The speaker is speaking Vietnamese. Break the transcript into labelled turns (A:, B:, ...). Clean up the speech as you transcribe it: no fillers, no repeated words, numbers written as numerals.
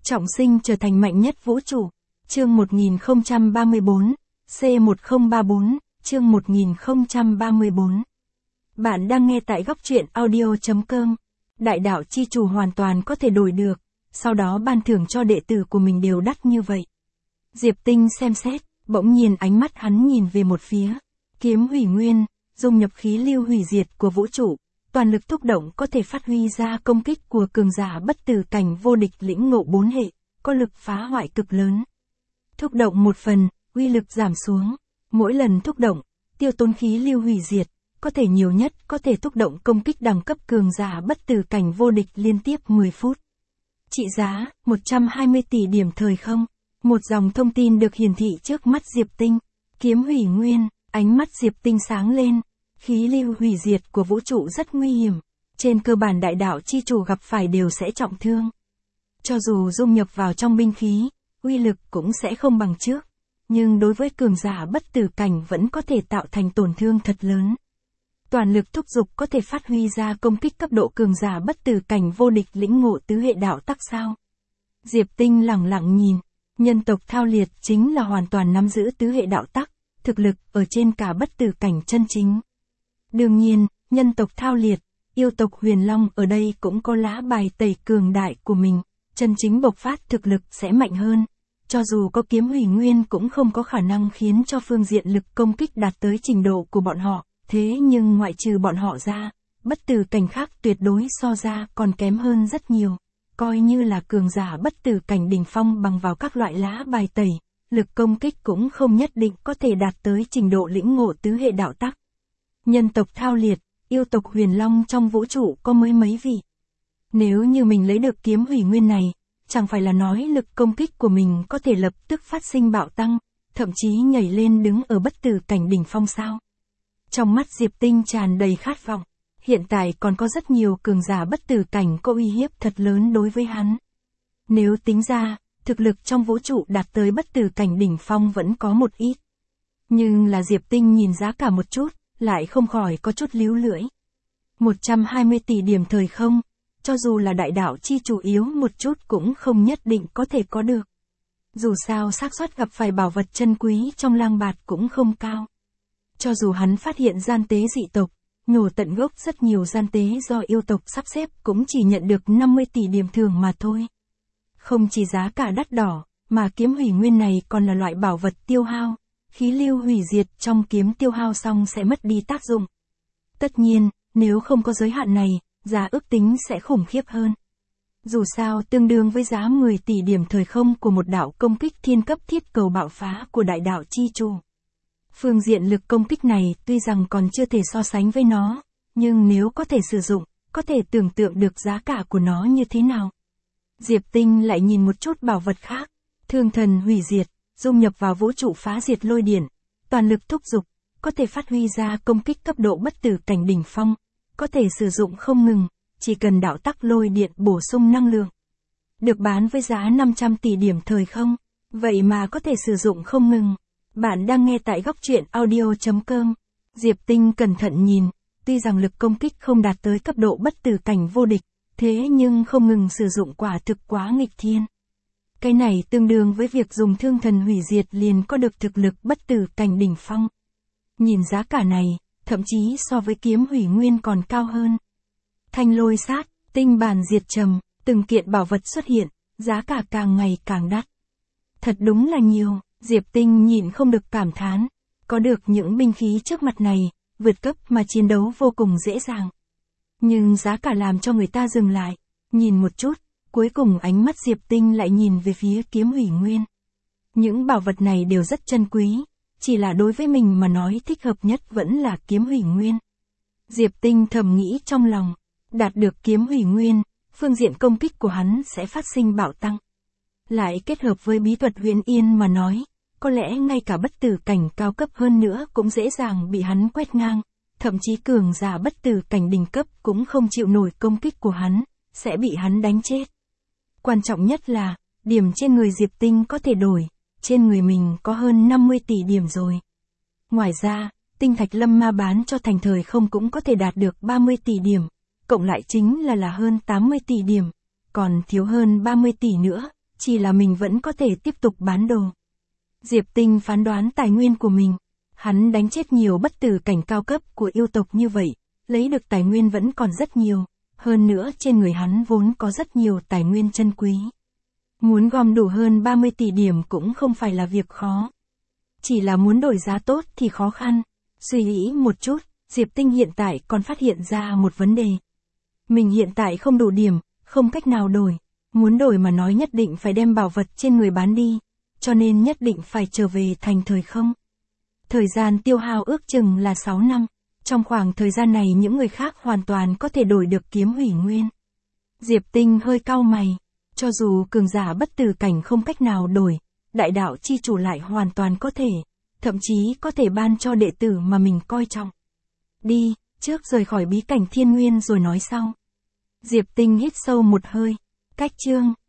A: Trọng sinh trở thành mạnh nhất vũ trụ. Chương 1034, C1034, chương 1034. Bạn đang nghe tại góc truyện audio.com. Đại đạo chi chủ hoàn toàn có thể đổi được, sau đó ban thưởng cho đệ tử của mình đều đắt như vậy. Diệp Tinh xem xét, bỗng nhiên ánh mắt hắn nhìn về một phía. Kiếm hủy nguyên, dung nhập khí lưu hủy diệt của vũ trụ, toàn lực thúc động có thể phát huy ra công kích của cường giả bất tử cảnh vô địch lĩnh ngộ 4 hệ, có lực phá hoại cực lớn. Thúc động một phần, uy lực giảm xuống. Mỗi lần thúc động, tiêu tốn khí lưu hủy diệt, có thể nhiều nhất có thể thúc động công kích đẳng cấp cường giả bất tử cảnh vô địch liên tiếp 10 phút. Trị giá, 120 tỷ điểm thời không. Một dòng thông tin được hiển thị trước mắt Diệp Tinh. Kiếm hủy nguyên, ánh mắt Diệp Tinh sáng lên. Khí lưu hủy diệt của vũ trụ rất nguy hiểm. Trên cơ bản đại đạo chi chủ gặp phải đều sẽ trọng thương. Cho dù dung nhập vào trong binh khí, uy lực cũng sẽ không bằng trước. Nhưng đối với cường giả bất tử cảnh vẫn có thể tạo thành tổn thương thật lớn. Toàn lực thúc dục có thể phát huy ra công kích cấp độ cường giả bất tử cảnh vô địch lĩnh ngộ tứ hệ đạo tắc sao. Diệp Tinh lẳng lặng nhìn, nhân tộc Thao Liệt chính là hoàn toàn nắm giữ tứ hệ đạo tắc, thực lực ở trên cả bất tử cảnh chân chính. Đương nhiên, nhân tộc Thao Liệt, yêu tộc Huyền Long ở đây cũng có lá bài tẩy cường đại của mình, chân chính bộc phát thực lực sẽ mạnh hơn. Cho dù có kiếm hủy nguyên cũng không có khả năng khiến cho phương diện lực công kích đạt tới trình độ của bọn họ, thế nhưng ngoại trừ bọn họ ra, bất tử cảnh khác tuyệt đối so ra còn kém hơn rất nhiều. Coi như là cường giả bất tử cảnh đỉnh phong bằng vào các loại lá bài tẩy, lực công kích cũng không nhất định có thể đạt tới trình độ lĩnh ngộ tứ hệ đạo tắc. Nhân tộc Thao Liệt, yêu tộc Huyền Long trong vũ trụ có mấy vị. Nếu như mình lấy được kiếm hủy nguyên này, chẳng phải là nói lực công kích của mình có thể lập tức phát sinh bạo tăng, thậm chí nhảy lên đứng ở bất tử cảnh đỉnh phong sao. Trong mắt Diệp Tinh tràn đầy khát vọng, hiện tại còn có rất nhiều cường giả bất tử cảnh có uy hiếp thật lớn đối với hắn. Nếu tính ra, thực lực trong vũ trụ đạt tới bất tử cảnh đỉnh phong vẫn có một ít. Nhưng là Diệp Tinh nhìn giá cả một chút, lại không khỏi có chút líu lưỡi. 120 tỷ điểm thời không, cho dù là đại đạo chi chủ yếu một chút cũng không nhất định có thể có được. Dù sao xác suất gặp phải bảo vật chân quý trong lang bạt cũng không cao. Cho dù hắn phát hiện gian tế dị tộc, nhổ tận gốc rất nhiều gian tế do yêu tộc sắp xếp cũng chỉ nhận được 50 tỷ điểm thưởng mà thôi. Không chỉ giá cả đắt đỏ, mà kiếm hủy nguyên này còn là loại bảo vật tiêu hao. Khí lưu hủy diệt trong kiếm tiêu hao xong sẽ mất đi tác dụng. Tất nhiên, nếu không có giới hạn này, giá ước tính sẽ khủng khiếp hơn. Dù sao tương đương với giá 10 tỷ điểm thời không của một đạo công kích thiên cấp thiết cầu bạo phá của đại đạo chi chủ. Phương diện lực công kích này tuy rằng còn chưa thể so sánh với nó, nhưng nếu có thể sử dụng, có thể tưởng tượng được giá cả của nó như thế nào. Diệp Tinh lại nhìn một chút bảo vật khác, thương thần hủy diệt, dung nhập vào vũ trụ phá diệt lôi điện, toàn lực thúc dục, có thể phát huy ra công kích cấp độ bất tử cảnh đỉnh phong, có thể sử dụng không ngừng, chỉ cần đạo tắc lôi điện bổ sung năng lượng. Được bán với giá 500 tỷ điểm thời không, vậy mà có thể sử dụng không ngừng. Bạn đang nghe tại góc truyện audio.com. Diệp Tinh cẩn thận nhìn, tuy rằng lực công kích không đạt tới cấp độ bất tử cảnh vô địch, thế nhưng không ngừng sử dụng quả thực quá nghịch thiên. Cái này tương đương với việc dùng thương thần hủy diệt liền có được thực lực bất tử cảnh đỉnh phong. Nhìn giá cả này, thậm chí so với kiếm hủy nguyên còn cao hơn. Thanh lôi sát, tinh bản diệt trầm, từng kiện bảo vật xuất hiện, giá cả càng ngày càng đắt. Thật đúng là nhiều, Diệp Tinh nhịn không được cảm thán. Có được những binh khí trước mặt này, vượt cấp mà chiến đấu vô cùng dễ dàng. Nhưng giá cả làm cho người ta dừng lại, nhìn một chút, cuối cùng ánh mắt Diệp Tinh lại nhìn về phía kiếm hủy nguyên. Những bảo vật này đều rất chân quý, chỉ là đối với mình mà nói thích hợp nhất vẫn là kiếm hủy nguyên. Diệp Tinh thầm nghĩ trong lòng, đạt được kiếm hủy nguyên, phương diện công kích của hắn sẽ phát sinh bạo tăng. Lại kết hợp với bí thuật huyền yên mà nói, có lẽ ngay cả bất tử cảnh cao cấp hơn nữa cũng dễ dàng bị hắn quét ngang, thậm chí cường giả bất tử cảnh đỉnh cấp cũng không chịu nổi công kích của hắn, sẽ bị hắn đánh chết. Quan trọng nhất là, điểm trên người Diệp Tinh có thể đổi, trên người mình có hơn 50 tỷ điểm rồi. Ngoài ra, tinh thạch lâm ma bán cho thành thời không cũng có thể đạt được 30 tỷ điểm, cộng lại chính là hơn 80 tỷ điểm, còn thiếu hơn 30 tỷ nữa, chỉ là mình vẫn có thể tiếp tục bán đồ. Diệp Tinh phán đoán tài nguyên của mình. Hắn đánh chết nhiều bất tử cảnh cao cấp của yêu tộc như vậy, lấy được tài nguyên vẫn còn rất nhiều, hơn nữa trên người hắn vốn có rất nhiều tài nguyên chân quý. Muốn gom đủ hơn 30 tỷ điểm cũng không phải là việc khó. Chỉ là muốn đổi giá tốt thì khó khăn. Suy nghĩ một chút, Diệp Tinh hiện tại còn phát hiện ra một vấn đề. Mình hiện tại không đủ điểm, không cách nào đổi. Muốn đổi mà nói nhất định phải đem bảo vật trên người bán đi, cho nên nhất định phải trở về thành thời không. Thời gian tiêu hao ước chừng là 6 năm. Trong khoảng thời gian này những người khác hoàn toàn có thể đổi được kiếm hủy nguyên. Diệp Tinh hơi cau mày. Cho dù cường giả bất tử cảnh không cách nào đổi, đại đạo chi chủ lại hoàn toàn có thể, thậm chí có thể ban cho đệ tử mà mình coi trọng. Đi, trước rời khỏi bí cảnh thiên nguyên rồi nói sau. Diệp Tinh hít sâu một hơi. Cách chương